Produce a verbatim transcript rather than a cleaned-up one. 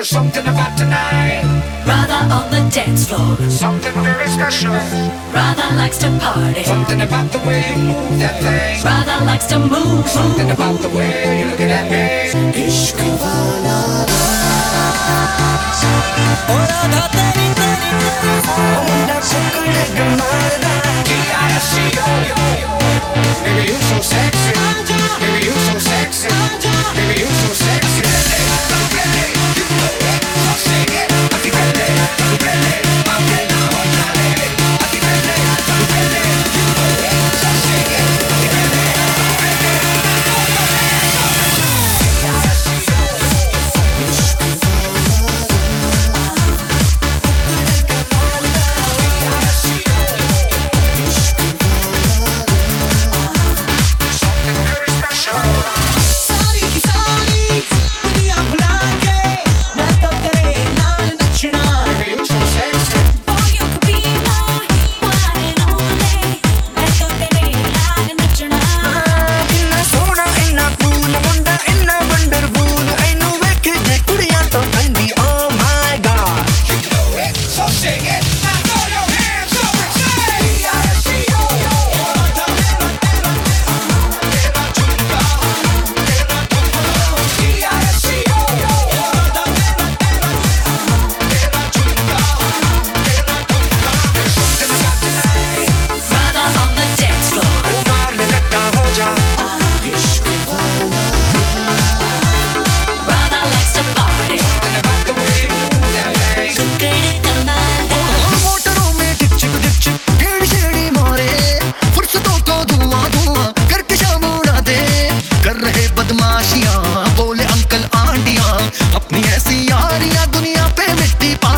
There's something about tonight. Radha on the dance floor. Something very special. Radha likes to party. Something about the way you move that thing. Radha likes to move. Something about the way you're looking at me. इश्क वाला ओ राधा तेरी तेरी मुंडा पकड़ के मारदा D I S C O. Baby, you so sexy. Baby, you so sexy. Baby, you so sexy. I'm ready. You know it. So sing it. I'm ready. I'm ready. I'm ready. I'm ready. I'm ready. I'm ready. You know it. So sing it. I'm ready. I'm ready. D I S C O. सारी की सारी दुनिया भुला के मैं तो तेरे नाल नचना Baby, you so sexy. Boy, you could be my one and only. मैं तो तेरे लाल नचना. इन्ना सोना इन्ना कूल मुंडा इन्ना वंडरफुल ऐनू वेखे जे कुड़ियां तो कहंदी oh my god You know it. So sing it. Now throw your hands up and say D I S C O. D I S C O. Radha on the dance floor. मार ले लट्टा हो जा Radha likes to party. Sukkade kamale. मोटरों में टिक चिक टिक चिक ढेड़ छेड़ी मारे फुर्सतों को धुआं धुआं करके शाम उड़ा दे कर रहे बदमाशियां बोले अंकल आंटियां अपनी ऐसी यारियां दुनिया पे मिट्टी पा